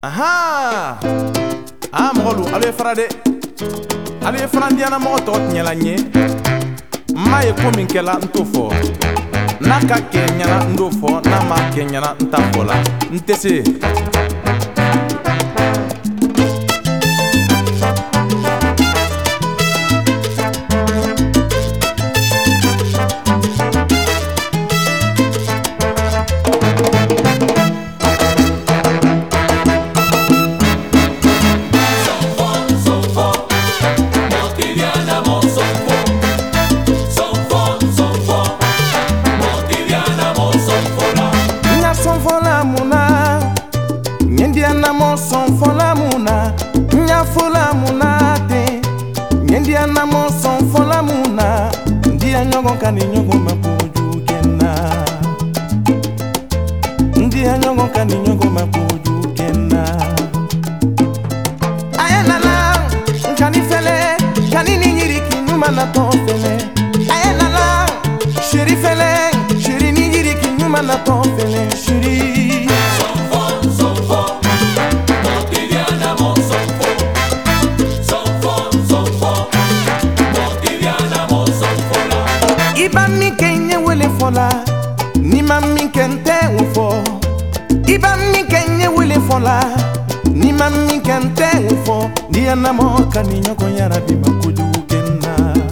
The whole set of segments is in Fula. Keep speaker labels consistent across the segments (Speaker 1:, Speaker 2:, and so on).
Speaker 1: Aha! Ah, molu, allez frade. Allez frandiana mo tot nyala nye. Maye komi kela ntofo. Naka kenyana ndofo, na ma kenyana ntafola. Ntese. Son fola muna, nya fola muna te. Nyendia na mo son fola muna, ndia nyogo kani nyogo mapuju kena. Ndia nyogo kani nyogo mapuju kena. Ayena la, kani fele, kani ni nyiriki nyuma na to fele. Ayena la, shiri fele, shiri ni nyiriki nyuma na to fele, shiri. Iba mi kenye wele fola, ni mami kente ufo. Iba mi kenye wele fola, ni mami kente ufo. Dia na moka ni nyoko yara bima kujukena.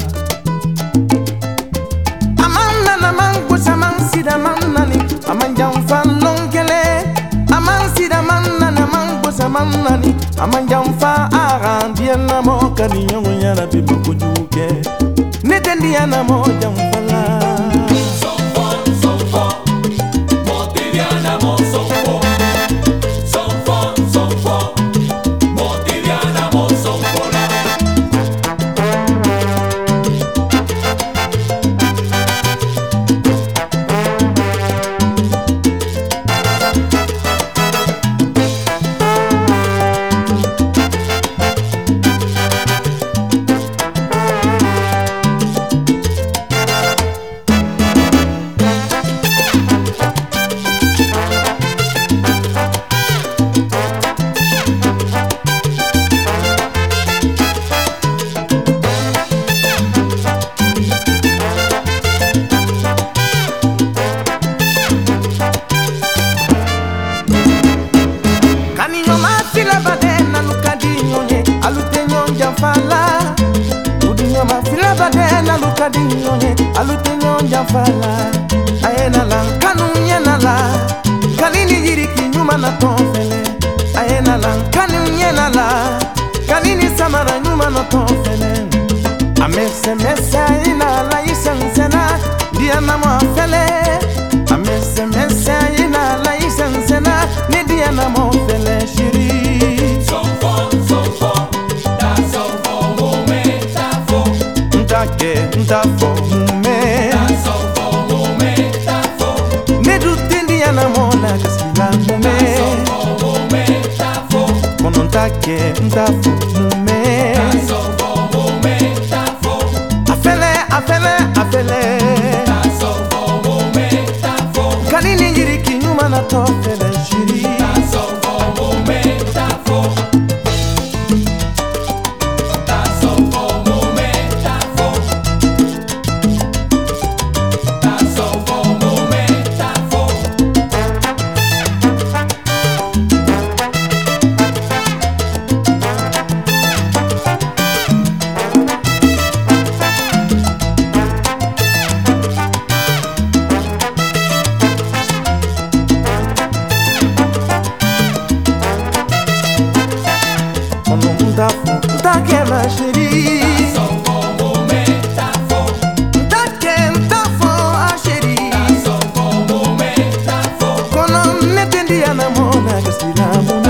Speaker 1: Amana na mangu samansida manani, amanjamfa longele. Amansida manana na mangu samanani, amanjamfa aran. Dia na moka ni nyoko yara bima kujuke. Netendia na moja mfala. Badena luka dinyonye alutenyon jafala ayena la kanu nyena la kanini yiriki nyuma na tofele ayena la kanu nyena la kanini samara nyuma na tofele amese mesa ina la isensena dia na mofele amese mesa ina la isensena ni dia na mofele shiri ntafo mume nedu tendia na mona kasila mume kono ntake ntafo mume afele kanini njiriki nyuma na tofele shiri Ntake ma sheri ntafo a sheri kono netendia na mona kasila muna